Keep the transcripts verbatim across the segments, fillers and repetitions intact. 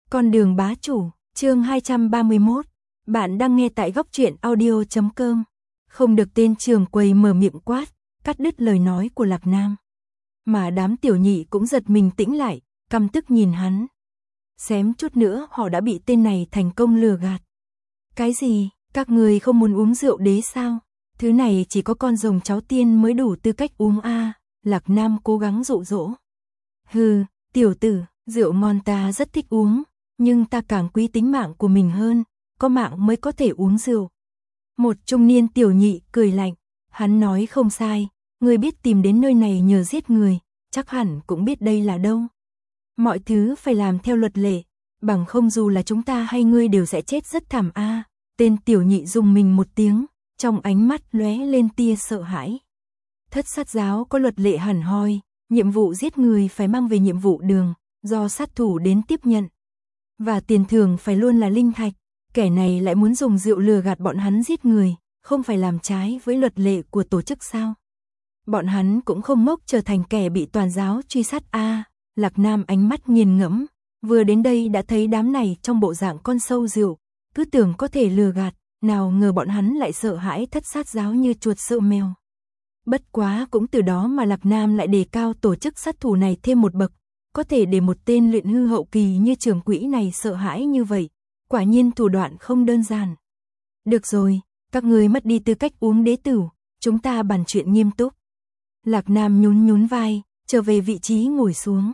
Con đường bá chủ, chương hai trăm ba mươi mốt. Bạn đang nghe tại góc truyện audio chấm com. Không được tên trường quầy mở miệng quát, cắt đứt lời nói của Lạc Nam. Mà đám tiểu nhị cũng giật mình tĩnh lại, căm tức nhìn hắn. Xém chút nữa họ đã bị tên này thành công lừa gạt. Cái gì, các người không muốn uống rượu đế sao? Thứ này chỉ có con rồng cháu tiên mới đủ tư cách uống a. À, Lạc Nam cố gắng dụ dỗ. Hừ, tiểu tử, rượu ngon ta rất thích uống, nhưng ta càng quý tính mạng của mình hơn, có mạng mới có thể uống rượu. Một trung niên tiểu nhị cười lạnh, hắn nói không sai, người biết tìm đến nơi này nhờ giết người, chắc hẳn cũng biết đây là đâu. Mọi thứ phải làm theo luật lệ, bằng không dù là chúng ta hay ngươi đều sẽ chết rất thảm a. À, tên tiểu nhị rùng mình một tiếng, trong ánh mắt lóe lên tia sợ hãi. Thất sát giáo có luật lệ hẳn hoi, nhiệm vụ giết người phải mang về nhiệm vụ đường, do sát thủ đến tiếp nhận. Và tiền thưởng phải luôn là linh thạch, kẻ này lại muốn dùng rượu lừa gạt bọn hắn giết người, không phải làm trái với luật lệ của tổ chức sao? Bọn hắn cũng không ngốc trở thành kẻ bị toàn giáo truy sát a. À, Lạc Nam ánh mắt nghiền ngẫm, vừa đến đây đã thấy đám này trong bộ dạng con sâu rượu, cứ tưởng có thể lừa gạt, nào ngờ bọn hắn lại sợ hãi thất sát giáo như chuột sợ mèo. Bất quá cũng từ đó mà Lạc Nam lại đề cao tổ chức sát thủ này thêm một bậc, có thể để một tên luyện hư hậu kỳ như trưởng quỹ này sợ hãi như vậy, quả nhiên thủ đoạn không đơn giản. Được rồi, các người mất đi tư cách uống đế tử, chúng ta bàn chuyện nghiêm túc. Lạc Nam nhún nhún vai, trở về vị trí ngồi xuống.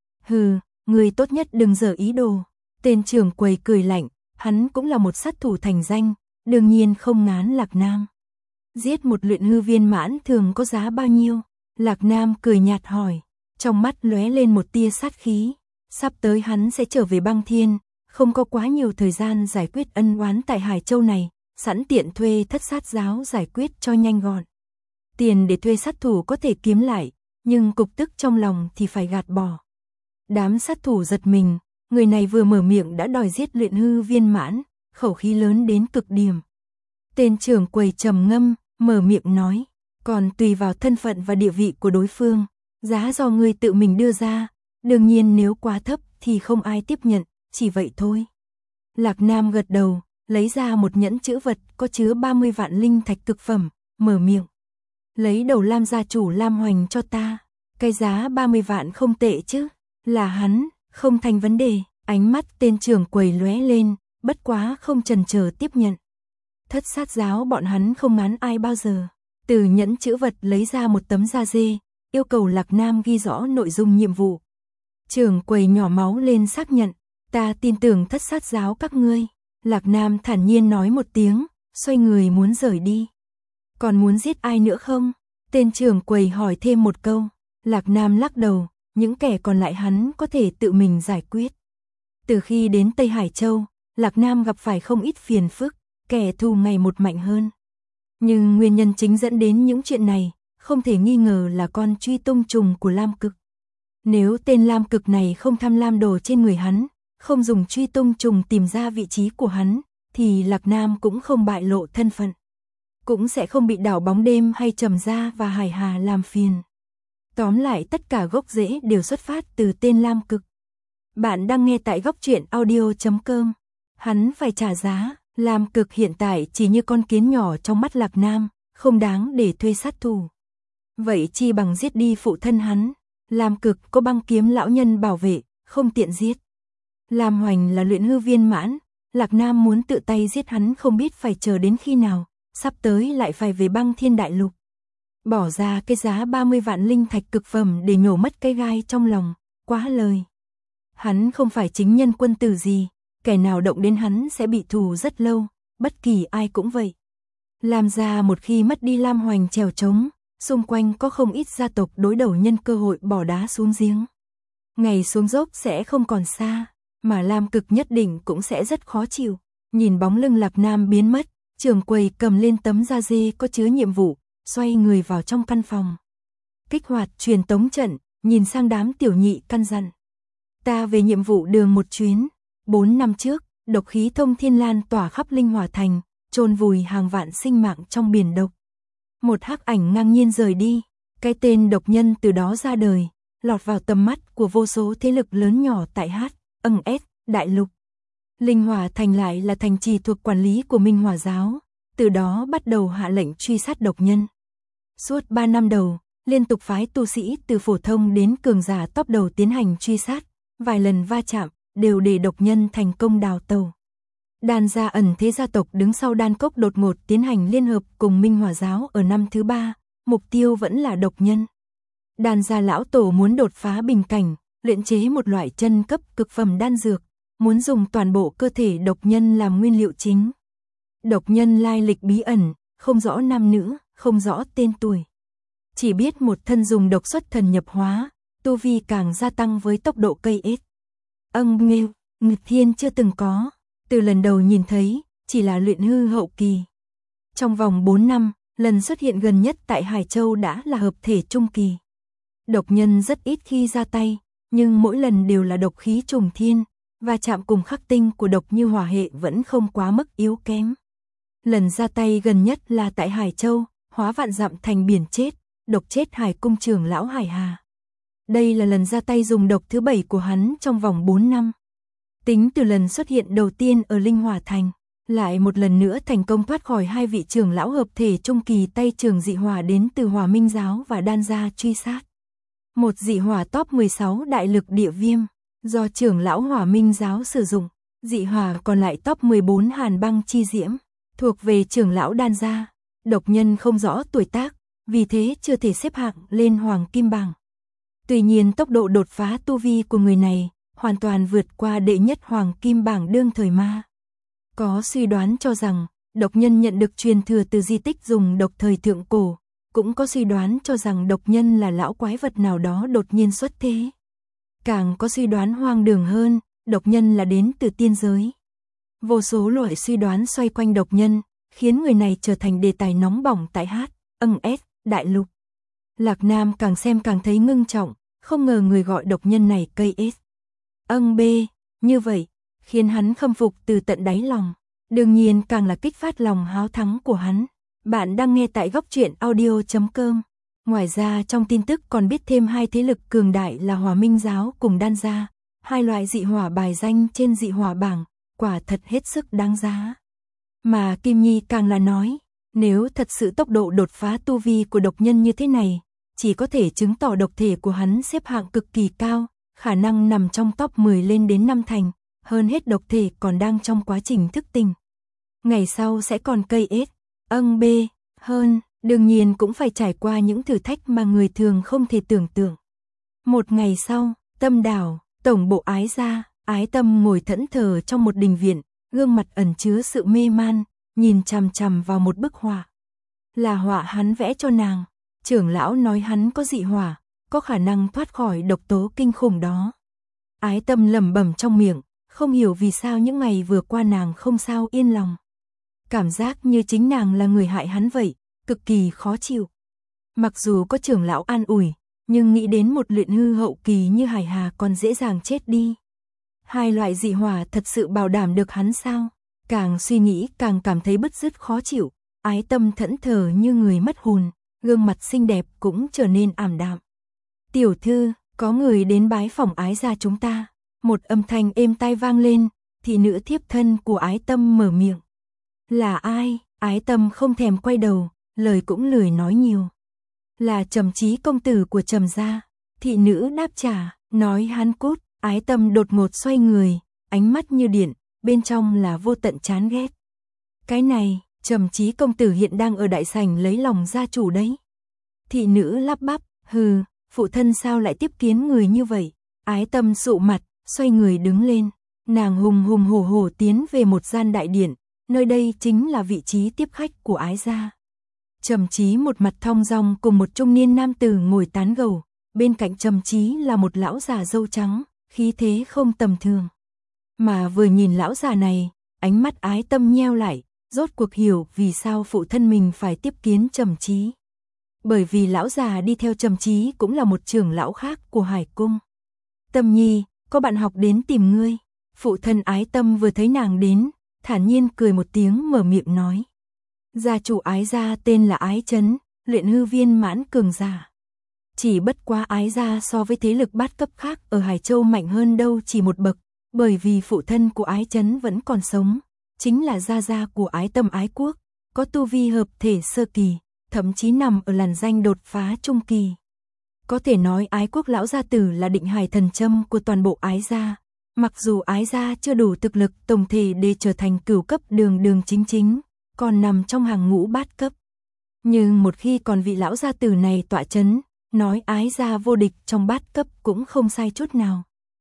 Hừ, người tốt nhất đừng dở ý đồ. Tên trưởng quầy cười lạnh, hắn cũng là một sát thủ thành danh, đương nhiên không ngán Lạc Nam. Giết một luyện hư viên mãn thường có giá bao nhiêu? Lạc Nam cười nhạt hỏi, trong mắt lóe lên một tia sát khí. Sắp tới hắn sẽ trở về băng thiên, không có quá nhiều thời gian giải quyết ân oán tại Hải Châu này, sẵn tiện thuê thất sát giáo giải quyết cho nhanh gọn. Tiền để thuê sát thủ có thể kiếm lại, nhưng cục tức trong lòng thì phải gạt bỏ. Đám sát thủ giật mình, người này vừa mở miệng đã đòi giết luyện hư viên mãn, khẩu khí lớn đến cực điểm. Tên trưởng quầy trầm ngâm, mở miệng nói, còn tùy vào thân phận và địa vị của đối phương, giá do ngươi tự mình đưa ra, đương nhiên nếu quá thấp thì không ai tiếp nhận, chỉ vậy thôi. Lạc Nam gật đầu, lấy ra một nhẫn chữ vật có chứa ba mươi vạn linh thạch cực phẩm, mở miệng. Lấy đầu Lam gia chủ Lam Hoành cho ta, cái giá ba mươi vạn không tệ chứ, là hắn, không thành vấn đề, ánh mắt tên trưởng quầy lóe lên, bất quá không chần chờ tiếp nhận. Thất sát giáo bọn hắn không ngán ai bao giờ. Từ nhẫn chữ vật lấy ra một tấm da dê, yêu cầu Lạc Nam ghi rõ nội dung nhiệm vụ. Trưởng quầy nhỏ máu lên xác nhận, ta tin tưởng thất sát giáo các ngươi. Lạc Nam thản nhiên nói một tiếng, xoay người muốn rời đi. Còn muốn giết ai nữa không? Tên trưởng quầy hỏi thêm một câu. Lạc Nam lắc đầu, những kẻ còn lại hắn có thể tự mình giải quyết. Từ khi đến Tây Hải Châu, Lạc Nam gặp phải không ít phiền phức, kẻ thù ngày một mạnh hơn. Nhưng nguyên nhân chính dẫn đến những chuyện này, không thể nghi ngờ là con truy tung trùng của Lam Cực. Nếu tên Lam Cực này không tham lam đồ trên người hắn, không dùng truy tung trùng tìm ra vị trí của hắn, thì Lạc Nam cũng không bại lộ thân phận. Cũng sẽ không bị đảo bóng đêm hay Trầm Gia và Hải Hà làm phiền. Tóm lại tất cả gốc rễ đều xuất phát từ tên Lam Cực. Bạn đang nghe tại góc truyện audio chấm com. Hắn phải trả giá. Lam Cực hiện tại chỉ như con kiến nhỏ trong mắt Lạc Nam, không đáng để thuê sát thủ. Vậy chi bằng giết đi phụ thân hắn. Lam Cực có băng kiếm lão nhân bảo vệ, không tiện giết. Lam Hoành là luyện hư viên mãn, Lạc Nam muốn tự tay giết hắn không biết phải chờ đến khi nào, sắp tới lại phải về băng thiên đại lục. Bỏ ra cái giá ba mươi vạn linh thạch cực phẩm để nhổ mất cái gai trong lòng, quá lời. Hắn không phải chính nhân quân tử gì. Kẻ nào động đến hắn sẽ bị thù rất lâu, bất kỳ ai cũng vậy. Lam gia một khi mất đi Lam Hoành trèo trống, xung quanh có không ít gia tộc đối đầu nhân cơ hội bỏ đá xuống giếng. Ngày xuống dốc sẽ không còn xa, mà Lam Cực nhất định cũng sẽ rất khó chịu. Nhìn bóng lưng Lạc Nam biến mất, trưởng quầy cầm lên tấm da dê có chứa nhiệm vụ, xoay người vào trong căn phòng. Kích hoạt truyền tống trận, nhìn sang đám tiểu nhị căn dặn. Ta về nhiệm vụ đường một chuyến. Bốn năm trước, độc khí thông thiên lan tỏa khắp Linh Hỏa Thành, chôn vùi hàng vạn sinh mạng trong biển độc. Một hắc ảnh ngang nhiên rời đi, cái tên độc nhân từ đó ra đời, lọt vào tầm mắt của vô số thế lực lớn nhỏ tại H, âng S, đại lục. Linh Hỏa Thành lại là thành trì thuộc quản lý của Minh Hỏa giáo, từ đó bắt đầu hạ lệnh truy sát độc nhân. Suốt ba năm đầu, liên tục phái tu sĩ từ phổ thông đến cường giả top đầu tiến hành truy sát, vài lần va chạm, đều để độc nhân thành công đào tẩu. Đan gia ẩn thế gia tộc đứng sau Đan Cốc đột ngột tiến hành liên hợp cùng Minh Hỏa giáo ở năm thứ ba, mục tiêu vẫn là độc nhân. Đan gia lão tổ muốn đột phá bình cảnh, luyện chế một loại chân cấp cực phẩm đan dược, muốn dùng toàn bộ cơ thể độc nhân làm nguyên liệu chính. Độc nhân lai lịch bí ẩn, không rõ nam nữ, không rõ tên tuổi. Chỉ biết một thân dùng độc xuất thần nhập hóa, tu vi càng gia tăng với tốc độ cây ếch. Âng nghêu, nghịch thiên chưa từng có, từ lần đầu nhìn thấy, chỉ là luyện hư hậu kỳ. Trong vòng bốn năm, lần xuất hiện gần nhất tại Hải Châu đã là hợp thể trung kỳ. Độc nhân rất ít khi ra tay, nhưng mỗi lần đều là độc khí trùng thiên, và chạm cùng khắc tinh của độc như hỏa hệ vẫn không quá mức yếu kém. Lần ra tay gần nhất là tại Hải Châu, hóa vạn dặm thành biển chết, độc chết Hải cung trưởng lão Hải Hà. Đây là lần ra tay dùng độc thứ bảy của hắn trong vòng bốn năm. Tính từ lần xuất hiện đầu tiên ở Linh Hỏa Thành, lại một lần nữa thành công thoát khỏi hai vị trưởng lão hợp thể trung kỳ tay trường dị hỏa đến từ Hỏa Minh giáo và Đan gia truy sát. Một dị hỏa top mười sáu đại lực địa viêm, do trưởng lão Hỏa Minh giáo sử dụng, dị hỏa còn lại top mười bốn hàn băng chi diễm, thuộc về trưởng lão Đan gia, độc nhân không rõ tuổi tác, vì thế chưa thể xếp hạng lên hoàng kim bảng. Tuy nhiên tốc độ đột phá tu vi của người này hoàn toàn vượt qua đệ nhất hoàng kim bảng đương thời ma. Có suy đoán cho rằng độc nhân nhận được truyền thừa từ di tích dùng độc thời thượng cổ, cũng có suy đoán cho rằng độc nhân là lão quái vật nào đó đột nhiên xuất thế. Càng có suy đoán hoang đường hơn, độc nhân là đến từ tiên giới. Vô số loại suy đoán xoay quanh độc nhân, khiến người này trở thành đề tài nóng bỏng tại hát, âng ét, đại lục. Lạc Nam càng xem càng thấy ngưng trọng, không ngờ người gọi độc nhân này cây ếch. Âng bê, như vậy, khiến hắn khâm phục từ tận đáy lòng. Đương nhiên càng là kích phát lòng háo thắng của hắn. Bạn đang nghe tại góc truyện audio chấm com. Ngoài ra trong tin tức còn biết thêm hai thế lực cường đại là Hỏa Minh giáo cùng Đan gia, hai loại dị hỏa bài danh trên dị hỏa bảng, quả thật hết sức đáng giá. Mà Kim Nhi càng là nói, nếu thật sự tốc độ đột phá tu vi của độc nhân như thế này, chỉ có thể chứng tỏ độc thể của hắn xếp hạng cực kỳ cao, khả năng nằm trong top mười lên đến năm thành, hơn hết độc thể còn đang trong quá trình thức tỉnh. Ngày sau sẽ còn cây ếch, âng bê, hơn, đương nhiên cũng phải trải qua những thử thách mà người thường không thể tưởng tượng. Một ngày sau, Tâm Đảo, tổng bộ Ái gia, Ái Tâm ngồi thẫn thờ trong một đình viện, gương mặt ẩn chứa sự mê man, nhìn chằm chằm vào một bức họa. Là họa hắn vẽ cho nàng, trưởng lão nói hắn có dị hỏa, có khả năng thoát khỏi độc tố kinh khủng đó. Ái Tâm lẩm bẩm trong miệng, không hiểu vì sao những ngày vừa qua nàng không sao yên lòng. Cảm giác như chính nàng là người hại hắn vậy, cực kỳ khó chịu. Mặc dù có trưởng lão an ủi, nhưng nghĩ đến một luyện hư hậu kỳ như Hải Hà còn dễ dàng chết đi. Hai loại dị hỏa thật sự bảo đảm được hắn sao? Càng suy nghĩ càng cảm thấy bứt rứt khó chịu, Ái Tâm thẫn thờ như người mất hồn, gương mặt xinh đẹp cũng trở nên ảm đạm. Tiểu thư, có người đến bái phỏng Ái gia chúng ta. Một âm thanh êm tai vang lên, thị nữ thiếp thân của Ái Tâm mở miệng. Là ai? Ái Tâm không thèm quay đầu, lời cũng lười nói nhiều. Là Trầm Chí công tử của Trầm gia. Thị nữ đáp trả, nói hắn cút. Ái Tâm đột ngột xoay người, ánh mắt như điện, bên trong là vô tận chán ghét. Cái này, Trầm Chí công tử hiện đang ở đại sảnh lấy lòng gia chủ đấy. Thị nữ lắp bắp, hừ, phụ thân sao lại tiếp kiến người như vậy? Ái Tâm sụ mặt, xoay người đứng lên, nàng hùng hùng hổ hổ tiến về một gian đại điện, nơi đây chính là vị trí tiếp khách của Ái gia. Trầm Chí một mặt thong dong cùng một trung niên nam tử ngồi tán gẫu, bên cạnh Trầm Chí là một lão già râu trắng, khí thế không tầm thường. Mà vừa nhìn lão già này, ánh mắt Ái Tâm nheo lại, rốt cuộc hiểu vì sao phụ thân mình phải tiếp kiến Trầm Chí. Bởi vì lão già đi theo Trầm Chí cũng là một trưởng lão khác của Hải cung. Tâm Nhi, có bạn học đến tìm ngươi. Phụ thân Ái Tâm vừa thấy nàng đến, thản nhiên cười một tiếng mở miệng nói. Gia chủ Ái gia tên là Ái Chấn, luyện hư viên mãn cường giả. Chỉ bất quá Ái gia so với thế lực bát cấp khác ở Hải Châu mạnh hơn đâu chỉ một bậc, bởi vì phụ thân của Ái Chấn vẫn còn sống, chính là gia gia của Ái Tâm Ái Quốc, có tu vi hợp thể sơ kỳ, thậm chí nằm ở làn danh đột phá trung kỳ. Có thể nói Ái Quốc lão gia tử là định hải thần châm của toàn bộ Ái gia, mặc dù Ái gia chưa đủ thực lực tổng thể để trở thành cửu cấp đường đường chính chính, còn nằm trong hàng ngũ bát cấp. Nhưng một khi còn vị lão gia tử này tọa chấn, nói Ái gia vô địch trong bát cấp cũng không sai chút nào.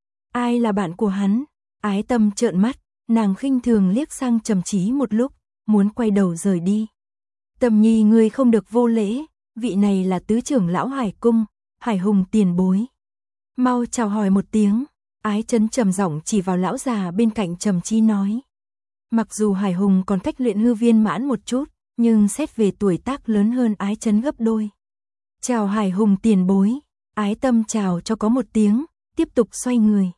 Ai là bạn của hắn? Ái Tâm trợn mắt, nàng khinh thường liếc sang Trầm Chí một lúc, muốn quay đầu rời đi. Tâm Nhi, ngươi không được vô lễ, vị này là tứ trưởng lão Hải cung, Hải Hùng tiền bối. Mau chào hỏi một tiếng. Ái Chấn trầm giọng chỉ vào lão già bên cạnh Trầm Chí nói. Mặc dù Hải Hùng còn cách luyện hư viên mãn một chút, nhưng xét về tuổi tác lớn hơn Ái Chấn gấp đôi. Chào Hải Hùng tiền bối. Ái Tâm chào cho có một tiếng, tiếp tục xoay người.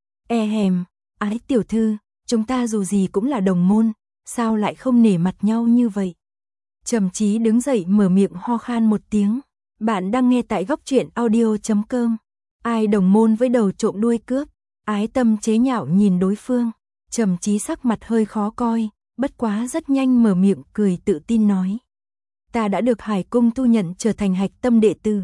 E hèm, Ái tiểu thư, chúng ta dù gì cũng là đồng môn, sao lại không nể mặt nhau như vậy? Trầm Chí đứng dậy mở miệng ho khan một tiếng. Bạn đang nghe tại góc truyện audio chấm com. Ai đồng môn với đầu trộm đuôi cướp? Ái Tâm chế nhạo nhìn đối phương. Trầm Chí sắc mặt hơi khó coi, bất quá rất nhanh mở miệng cười tự tin nói. Ta đã được Hải cung thu nhận trở thành hạch tâm đệ tử.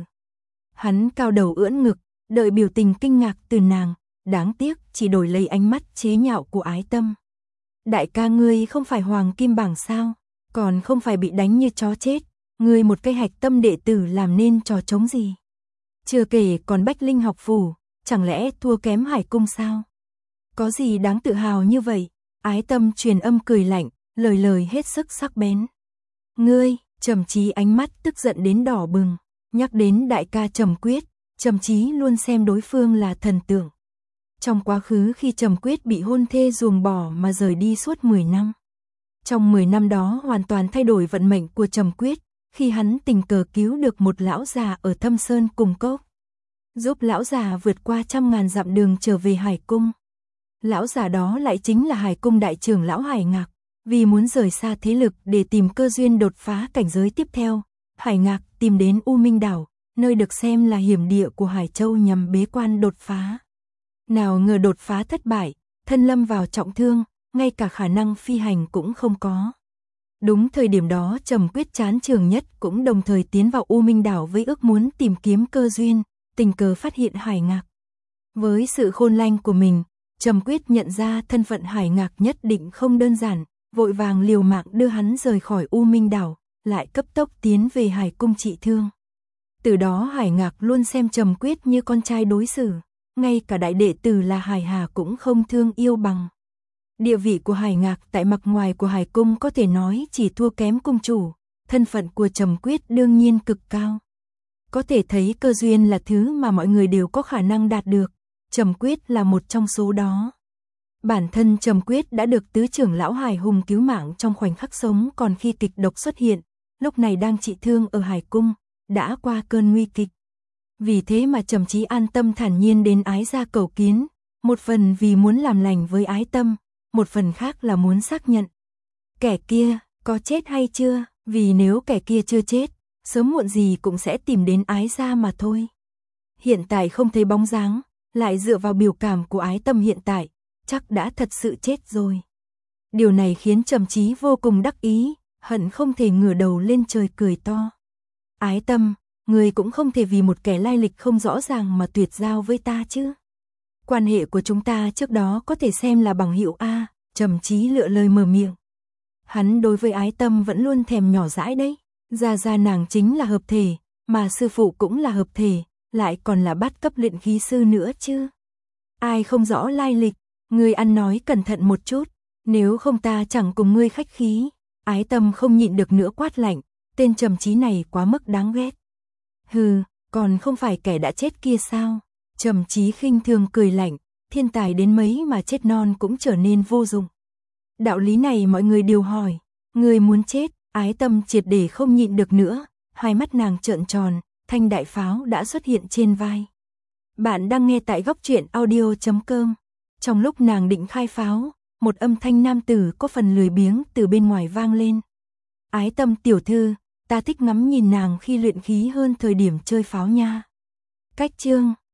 Hắn cao đầu ưỡn ngực, đợi biểu tình kinh ngạc từ nàng, đáng tiếc chỉ đổi lấy ánh mắt chế nhạo của Ái Tâm. Đại ca ngươi không phải hoàng kim bảng sao, còn không phải bị đánh như chó chết, ngươi một cây hạch tâm đệ tử làm nên trò trống gì? Chưa kể còn Bách Linh học phủ, chẳng lẽ thua kém Hải cung sao? Có gì đáng tự hào như vậy? Ái Tâm truyền âm cười lạnh, lời lời hết sức sắc bén. Ngươi, Trầm Chí ánh mắt tức giận đến đỏ bừng, nhắc đến đại ca Trầm Quyết, Trầm Chí luôn xem đối phương là thần tượng. Trong quá khứ khi Trầm Quyết bị hôn thê ruồng bỏ mà rời đi suốt mười năm. Trong mười năm đó hoàn toàn thay đổi vận mệnh của Trầm Quyết, khi hắn tình cờ cứu được một lão già ở Thâm Sơn cùng cốc, giúp lão già vượt qua trăm ngàn dặm đường trở về Hải cung. Lão già đó lại chính là Hải cung đại trưởng lão Hải Ngạc, vì muốn rời xa thế lực để tìm cơ duyên đột phá cảnh giới tiếp theo, Hải Ngạc tìm đến U Minh đảo, nơi được xem là hiểm địa của Hải Châu nhằm bế quan đột phá. Nào ngờ đột phá thất bại, thân lâm vào trọng thương, ngay cả khả năng phi hành cũng không có. Đúng thời điểm đó Trầm Quyết chán trường nhất cũng đồng thời tiến vào U Minh đảo với ước muốn tìm kiếm cơ duyên, tình cờ phát hiện Hải Ngạc. Với sự khôn lanh của mình, Trầm Quyết nhận ra thân phận Hải Ngạc nhất định không đơn giản, vội vàng liều mạng đưa hắn rời khỏi U Minh đảo, lại cấp tốc tiến về Hải cung trị thương. Từ đó Hải Ngạc luôn xem Trầm Quyết như con trai đối xử, ngay cả đại đệ tử là Hải Hà cũng không thương yêu bằng. Địa vị của Hải Ngạc tại mặt ngoài của Hải cung có thể nói chỉ thua kém cung chủ, thân phận của Trầm Quyết đương nhiên cực cao. Có thể thấy cơ duyên là thứ mà mọi người đều có khả năng đạt được, Trầm Quyết là một trong số đó. Bản thân Trầm Quyết đã được tứ trưởng lão Hải Hùng cứu mạng trong khoảnh khắc sống còn khi kịch độc xuất hiện, lúc này đang trị thương ở Hải cung, đã qua cơn nguy kịch. Vì thế mà Trầm Chí an tâm thản nhiên đến Ái gia cầu kiến, một phần vì muốn làm lành với Ái Tâm, một phần khác là muốn xác nhận kẻ kia có chết hay chưa, vì nếu kẻ kia chưa chết, sớm muộn gì cũng sẽ tìm đến Ái gia mà thôi. Hiện tại không thấy bóng dáng, lại dựa vào biểu cảm của Ái Tâm hiện tại, chắc đã thật sự chết rồi. Điều này khiến Trầm Chí vô cùng đắc ý, hận không thể ngửa đầu lên trời cười to. Ái Tâm, người cũng không thể vì một kẻ lai lịch không rõ ràng mà tuyệt giao với ta chứ. Quan hệ của chúng ta trước đó có thể xem là bằng hữu a, Trầm Chí lựa lời mở miệng. Hắn đối với Ái Tâm vẫn luôn thèm nhỏ dãi đấy, gia gia nàng chính là hợp thể, mà sư phụ cũng là hợp thể, lại còn là bát cấp luyện khí sư nữa chứ. Ai không rõ lai lịch, ngươi ăn nói cẩn thận một chút, nếu không ta chẳng cùng ngươi khách khí. Ái Tâm không nhịn được nữa quát lạnh, tên Trầm Chí này quá mức đáng ghét. Hừ, còn không phải kẻ đã chết kia sao? Trầm Chí khinh thường cười lạnh, thiên tài đến mấy mà chết non cũng trở nên vô dụng. Đạo lý này mọi người đều hỏi, người muốn chết? Ái Tâm triệt để không nhịn được nữa, hai mắt nàng trợn tròn, thanh đại pháo đã xuất hiện trên vai. Bạn đang nghe tại góc truyện audio chấm com. Trong lúc nàng định khai pháo, một âm thanh nam tử có phần lười biếng từ bên ngoài vang lên. Ái Tâm tiểu thư, ta thích ngắm nhìn nàng khi luyện khí hơn thời điểm chơi pháo nha. Cách chương,